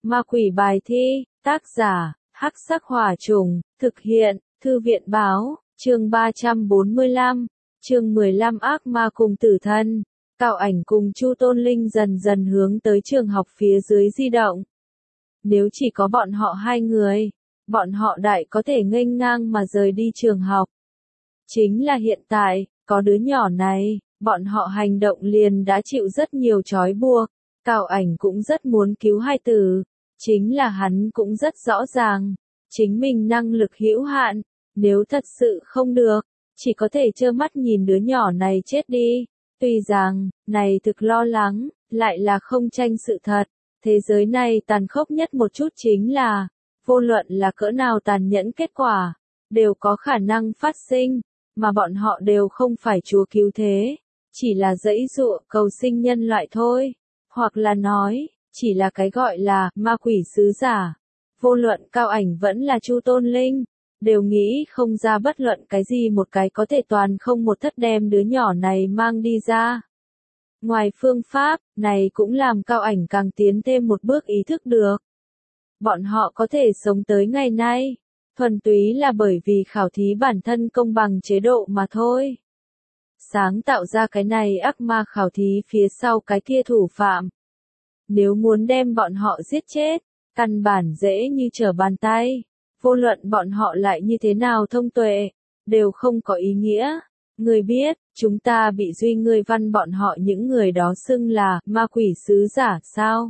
Ma quỷ bài thi, tác giả, Hắc Sắc Hỏa Trùng, thực hiện, Thư viện báo, chương 345, chương 15 ác ma cùng tử thân. Cao Ảnh cùng Chu Tôn Linh dần dần hướng tới trường học phía dưới di động. Nếu chỉ có bọn họ hai người, bọn họ đại có thể nghênh ngang mà rời đi trường học. Chính là hiện tại, có đứa nhỏ này, bọn họ hành động liền đã chịu rất nhiều trói buộc. Cao Ảnh cũng rất muốn cứu hai tử, chính là hắn cũng rất rõ ràng, chính mình năng lực hữu hạn, nếu thật sự không được, chỉ có thể trơ mắt nhìn đứa nhỏ này chết đi. Tuy rằng, này thực lo lắng, lại là không tranh sự thật, thế giới này tàn khốc nhất một chút chính là, vô luận là cỡ nào tàn nhẫn kết quả, đều có khả năng phát sinh, mà bọn họ đều không phải Chúa cứu thế, chỉ là giãy giụa cầu sinh nhân loại thôi, hoặc là nói, chỉ là cái gọi là ma quỷ sứ giả. Vô luận Cao Ảnh vẫn là Chu Tôn Linh, đều nghĩ không ra bất luận cái gì một cái có thể toàn không một thất đem đứa nhỏ này mang đi ra. Ngoài phương pháp, này cũng làm Cao Ảnh càng tiến thêm một bước ý thức được. Bọn họ có thể sống tới ngày nay, thuần túy là bởi vì khảo thí bản thân công bằng chế độ mà thôi. Sáng tạo ra cái này ác ma khảo thí phía sau cái kia thủ phạm. Nếu muốn đem bọn họ giết chết, căn bản dễ như trở bàn tay. Vô luận bọn họ lại như thế nào thông tuệ, đều không có ý nghĩa. Người biết, chúng ta bị duy ngươi văn bọn họ những người đó xưng là ma quỷ sứ giả sao?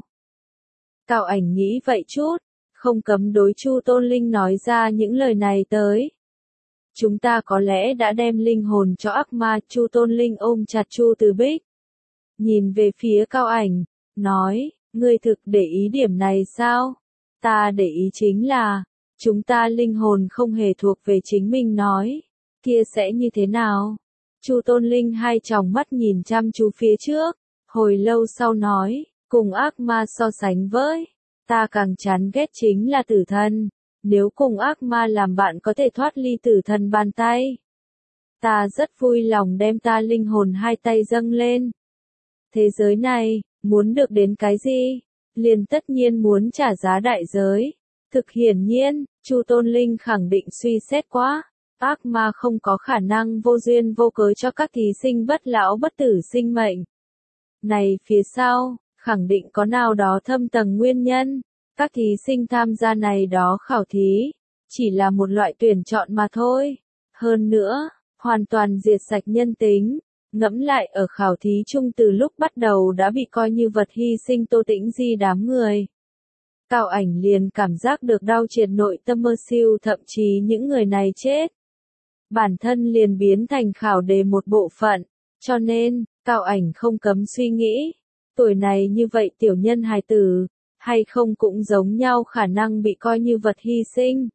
Cao Ảnh nghĩ vậy chút, không cấm đối Chu Tôn Linh nói ra những lời này tới. Chúng ta có lẽ đã đem linh hồn cho ác ma. Chu Tôn Linh ôm chặt Chu Từ Bích, nhìn về phía Cao Ảnh, nói, ngươi thực để ý điểm này sao? Ta để ý chính là, chúng ta linh hồn không hề thuộc về chính mình nói, kia sẽ như thế nào? Chu Tôn Linh hai tròng mắt nhìn chăm chú phía trước, hồi lâu sau nói, cùng ác ma so sánh với, ta càng chán ghét chính là tử thần, nếu cùng ác ma làm bạn có thể thoát ly tử thần bàn tay. Ta rất vui lòng đem ta linh hồn hai tay dâng lên. Thế giới này, muốn được đến cái gì? Liền tất nhiên muốn trả giá đại giới. Thực hiển nhiên, Chu Tôn Linh khẳng định suy xét quá, ác ma không có khả năng vô duyên vô cớ cho các thí sinh bất lão bất tử sinh mệnh. Này phía sau, khẳng định có nào đó thâm tầng nguyên nhân, các thí sinh tham gia này đó khảo thí, chỉ là một loại tuyển chọn mà thôi. Hơn nữa, hoàn toàn diệt sạch nhân tính. Ngẫm lại ở khảo thí chung từ lúc bắt đầu đã bị coi như vật hy sinh Tô Tĩnh Di đám người. Cao Ảnh liền cảm giác được đau triệt nội tâm mơ siêu, thậm chí những người này chết. Bản thân liền biến thành khảo đề một bộ phận, cho nên, Cao Ảnh không cấm suy nghĩ, tuổi này như vậy tiểu nhân hài tử, hay không cũng giống nhau khả năng bị coi như vật hy sinh.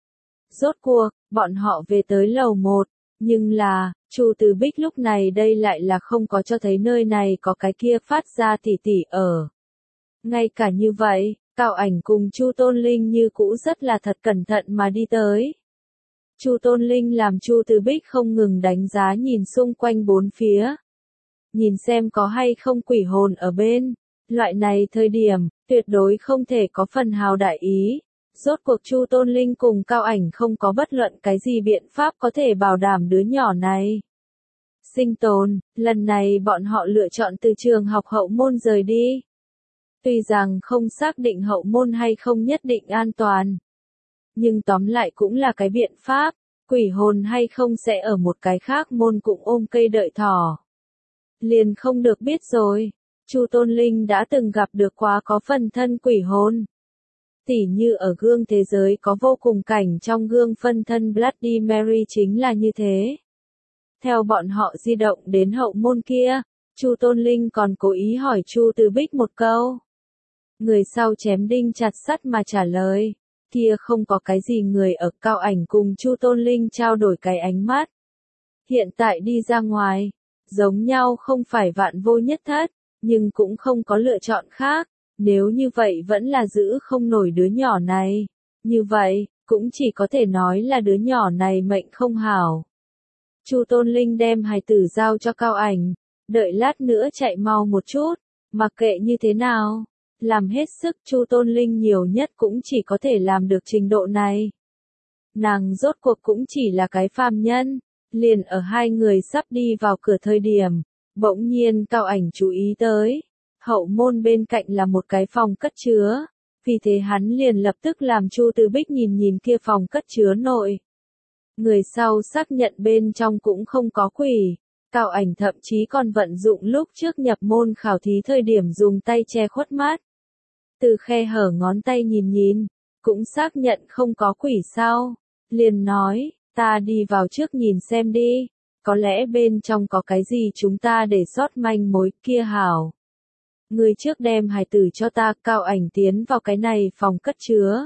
Rốt cuộc, bọn họ về tới lầu 1, nhưng là, Chu Từ Bích lúc này đây lại là không có cho thấy nơi này có cái kia phát ra tỉ tỉ ở. Ngay cả như vậy, Cao Ảnh cùng Chu Tôn Linh như cũ rất là thật cẩn thận mà đi tới. Chu Tôn Linh làm Chu Từ Bích không ngừng đánh giá nhìn xung quanh bốn phía. Nhìn xem có hay không quỷ hồn ở bên. Loại này thời điểm, tuyệt đối không thể có phần hào đại ý. Rốt cuộc Chu Tôn Linh cùng Cao Ảnh không có bất luận cái gì biện pháp có thể bảo đảm đứa nhỏ này sinh tồn. Lần này bọn họ lựa chọn từ trường học hậu môn rời đi. Tuy rằng không xác định hậu môn hay không nhất định an toàn, nhưng tóm lại cũng là cái biện pháp. Quỷ hồn hay không sẽ ở một cái khác môn cũng ôm cây đợi thỏ. Liền không được biết rồi. Chu Tôn Linh đã từng gặp được quá có phần thân quỷ hồn. Tỉ như ở gương thế giới có vô cùng cảnh trong gương phân thân Bloody Mary chính là như thế. Theo bọn họ di động đến hậu môn kia, Chu Tôn Linh còn cố ý hỏi Chu Từ Bích một câu. Người sau chém đinh chặt sắt mà trả lời, kia không có cái gì. Người ở. Cao Ảnh cùng Chu Tôn Linh trao đổi cái ánh mắt. Hiện tại đi ra ngoài, giống nhau không phải vạn vô nhất thất, nhưng cũng không có lựa chọn khác. Nếu như vậy vẫn là giữ không nổi đứa nhỏ này, như vậy, cũng chỉ có thể nói là đứa nhỏ này mệnh không hảo. Chu Tôn Linh đem hài tử giao cho Cao Ảnh, đợi lát nữa chạy mau một chút, mặc kệ như thế nào, làm hết sức. Chu Tôn Linh nhiều nhất cũng chỉ có thể làm được trình độ này. Nàng rốt cuộc cũng chỉ là cái phàm nhân. Liền ở hai người sắp đi vào cửa thời điểm, bỗng nhiên Cao Ảnh chú ý tới, hậu môn bên cạnh là một cái phòng cất chứa, vì thế hắn liền lập tức làm Chu Từ Bích nhìn nhìn kia phòng cất chứa nội. Người sau xác nhận bên trong cũng không có quỷ, Cao Ảnh thậm chí còn vận dụng lúc trước nhập môn khảo thí thời điểm dùng tay che khuất mắt. Từ khe hở ngón tay nhìn nhìn, cũng xác nhận không có quỷ sau, liền nói, ta đi vào trước nhìn xem đi, có lẽ bên trong có cái gì chúng ta để sót manh mối kia hảo. Người trước đem hài tử cho ta. Cao Ảnh tiến vào cái này phòng cất chứa,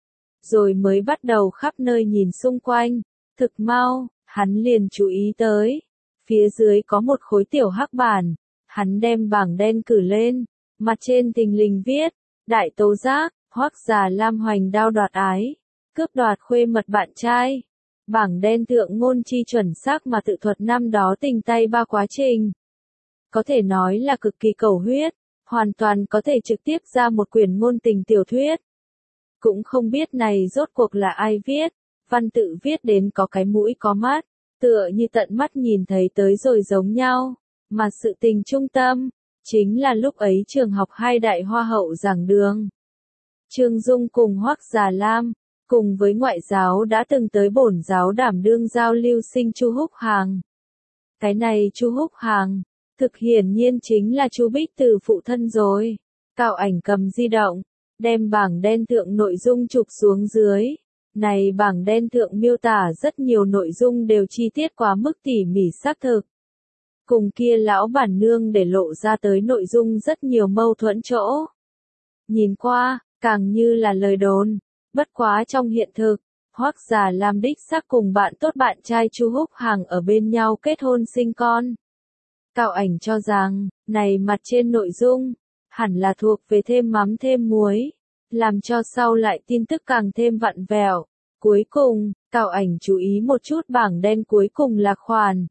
rồi mới bắt đầu khắp nơi nhìn xung quanh, thực mau, hắn liền chú ý tới, phía dưới có một khối tiểu hắc bản, hắn đem bảng đen cử lên, mặt trên thình lình viết, đại tố giác, Hoắc Già Lam hoành đao đoạt ái, cướp đoạt khuê mật bạn trai. Bảng đen thượng ngôn chi chuẩn xác mà tự thuật năm đó tình tay ba quá trình. Có thể nói là cực kỳ cầu huyết, hoàn toàn có thể trực tiếp ra một quyển ngôn tình tiểu thuyết. Cũng không biết này rốt cuộc là ai viết, văn tự viết đến có cái mũi có mắt, tựa như tận mắt nhìn thấy tới rồi giống nhau, mà sự tình trung tâm, chính là lúc ấy trường học hai đại hoa hậu giảng đường. Trương Dung cùng Hoắc Già Lam, cùng với ngoại giáo đã từng tới bổn giáo đảm đương giao lưu sinh Chu Húc Hàng. Cái này Chu Húc Hàng, thực hiển nhiên chính là Chu Bích Từ phụ thân rồi. Cao Ảnh cầm di động, đem bảng đen thượng nội dung chụp xuống dưới. Này bảng đen thượng miêu tả rất nhiều nội dung đều chi tiết quá mức tỉ mỉ xác thực. Cùng kia lão bản nương để lộ ra tới nội dung rất nhiều mâu thuẫn chỗ. Nhìn qua, càng như là lời đồn. Bất quá trong hiện thực, Hoắc Già Lam đích xác cùng bạn tốt bạn trai Chu Húc Hàng ở bên nhau kết hôn sinh con. Cao Ảnh cho rằng, này mặt trên nội dung, hẳn là thuộc về thêm mắm thêm muối, làm cho sau lại tin tức càng thêm vặn vẹo. Cuối cùng, Cao Ảnh chú ý một chút bảng đen cuối cùng là khoản.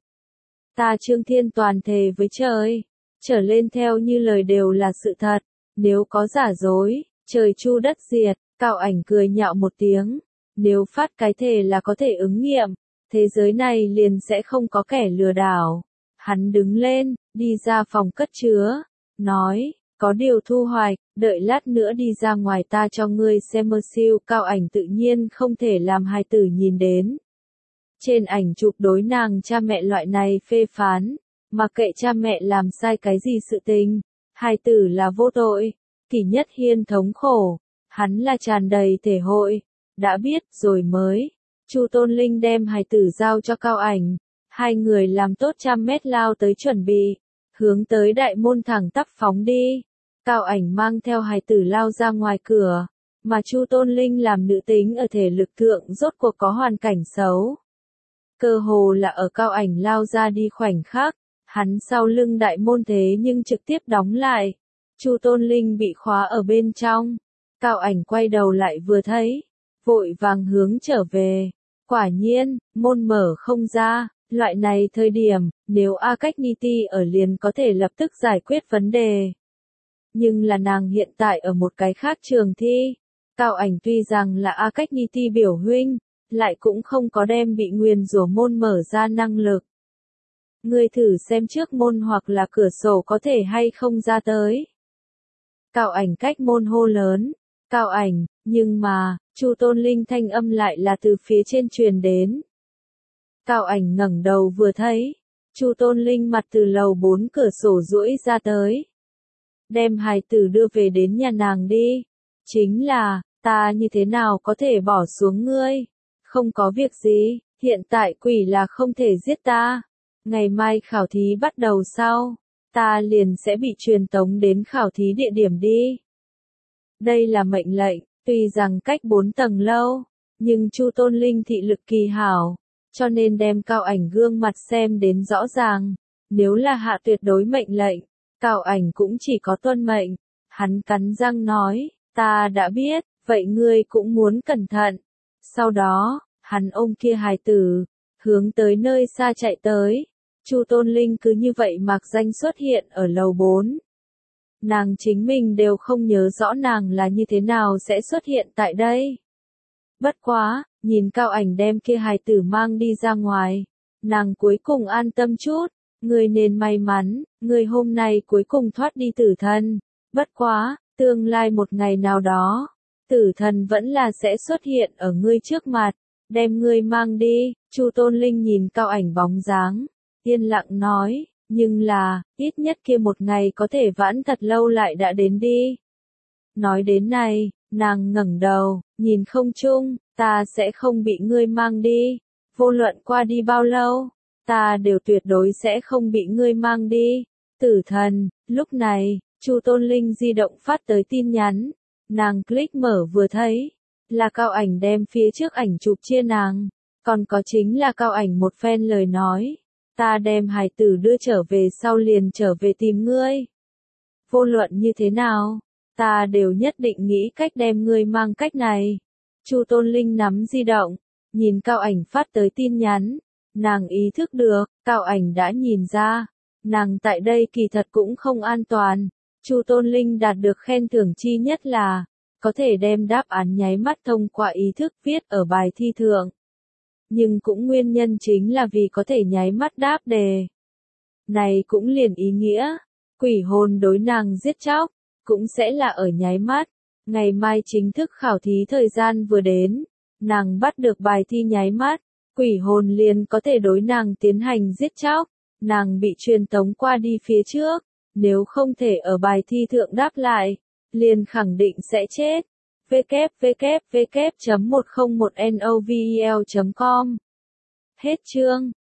Ta Trương Thiên toàn thề với trời, trở lên theo như lời đều là sự thật, nếu có giả dối, trời chu đất diệt. Cao Ảnh cười nhạo một tiếng, nếu phát cái thề là có thể ứng nghiệm, thế giới này liền sẽ không có kẻ lừa đảo. Hắn đứng lên, đi ra phòng cất chứa, nói, có điều thu hoạch, đợi lát nữa đi ra ngoài ta cho ngươi xem mơ siêu. Cao Ảnh tự nhiên không thể làm hài tử nhìn đến. Trên ảnh chụp đối nàng cha mẹ loại này phê phán, mặc kệ cha mẹ làm sai cái gì sự tình, hài tử là vô tội, Kỷ Nhất Hiên thống khổ. Hắn là tràn đầy thể hội, đã biết rồi mới. Chu Tôn Linh đem hài tử giao cho Cao Ảnh, hai người làm tốt 100 mét lao tới chuẩn bị, hướng tới đại môn thẳng tắp phóng đi. Cao Ảnh mang theo hài tử lao ra ngoài cửa, mà Chu Tôn Linh làm nữ tính ở thể lực thượng rốt cuộc có hoàn cảnh xấu. Cơ hồ là ở Cao Ảnh lao ra đi khoảnh khắc, hắn sau lưng đại môn thế nhưng trực tiếp đóng lại. Chu Tôn Linh bị khóa ở bên trong. Cao Ảnh quay đầu lại vừa thấy, vội vàng hướng trở về. Quả nhiên, môn mở không ra, loại này thời điểm, nếu A Cách Niti ở liền có thể lập tức giải quyết vấn đề. Nhưng là nàng hiện tại ở một cái khác trường thi. Cao Ảnh tuy rằng là A Cách Niti biểu huynh, lại cũng không có đem bị nguyền rủa môn mở ra năng lực. Ngươi thử xem trước môn hoặc là cửa sổ có thể hay không ra tới. Cao Ảnh cách môn hô lớn. Cao Ảnh, nhưng mà, Chu Tôn Linh thanh âm lại là từ phía trên truyền đến. Cao Ảnh ngẩng đầu vừa thấy, Chu Tôn Linh mặt từ lầu 4 cửa sổ duỗi ra tới. Đem hài tử đưa về đến nhà nàng đi. Chính là, ta như thế nào có thể bỏ xuống ngươi? Không có việc gì, hiện tại quỷ là không thể giết ta. Ngày mai khảo thí bắt đầu sau, ta liền sẽ bị truyền tống đến khảo thí địa điểm đi. Đây là mệnh lệnh, tuy rằng cách 4 tầng lâu, nhưng Chu Tôn Linh thị lực kỳ hảo, cho nên đem Cao Ảnh gương mặt xem đến rõ ràng. Nếu là hạ tuyệt đối mệnh lệnh, Cao Ảnh cũng chỉ có tuân mệnh. Hắn cắn răng nói, ta đã biết, vậy ngươi cũng muốn cẩn thận. Sau đó, hắn ôm kia hài tử, hướng tới nơi xa chạy tới. Chu Tôn Linh cứ như vậy mạc danh xuất hiện ở lầu 4. nàng chính mình đều không nhớ rõ nàng là như thế nào sẽ xuất hiện tại đây. Bất quá, nhìn Cao Ảnh đem kia hài tử mang đi ra ngoài, nàng cuối cùng an tâm chút, người nên may mắn, người hôm nay cuối cùng thoát đi tử thân. Bất quá, tương lai một ngày nào đó, tử thần vẫn là sẽ xuất hiện ở ngươi trước mặt, đem ngươi mang đi. Chu Tôn Linh nhìn Cao Ảnh bóng dáng, yên lặng nói, nhưng là, ít nhất kia một ngày có thể vãn thật lâu lại đã đến đi. Nói đến này, nàng ngẩng đầu, nhìn không trung, ta sẽ không bị ngươi mang đi, vô luận qua đi bao lâu, ta đều tuyệt đối sẽ không bị ngươi mang đi. Tử thần, lúc này, Chu Tôn Linh di động phát tới tin nhắn, nàng click mở vừa thấy, là Cao Ảnh đem phía trước ảnh chụp chia nàng, còn có chính là Cao Ảnh một phen lời nói, ta đem hài tử đưa trở về sau liền trở về tìm ngươi. Vô luận như thế nào, ta đều nhất định nghĩ cách đem ngươi mang cách này. Chu Tôn Linh nắm di động, nhìn Cao Ảnh phát tới tin nhắn, nàng ý thức được, Cao Ảnh đã nhìn ra, nàng tại đây kỳ thật cũng không an toàn. Chu Tôn Linh đạt được khen thưởng chi nhất là, có thể đem đáp án nháy mắt thông qua ý thức viết ở bài thi thượng. Nhưng cũng nguyên nhân chính là vì có thể nháy mắt đáp đề. Này cũng liền ý nghĩa, quỷ hồn đối nàng giết chóc, cũng sẽ là ở nháy mắt. Ngày mai chính thức khảo thí thời gian vừa đến, nàng bắt được bài thi nháy mắt, quỷ hồn liền có thể đối nàng tiến hành giết chóc, nàng bị truyền tống qua đi phía trước, nếu không thể ở bài thi thượng đáp lại, liền khẳng định sẽ chết. www.101novel.com Hết chương.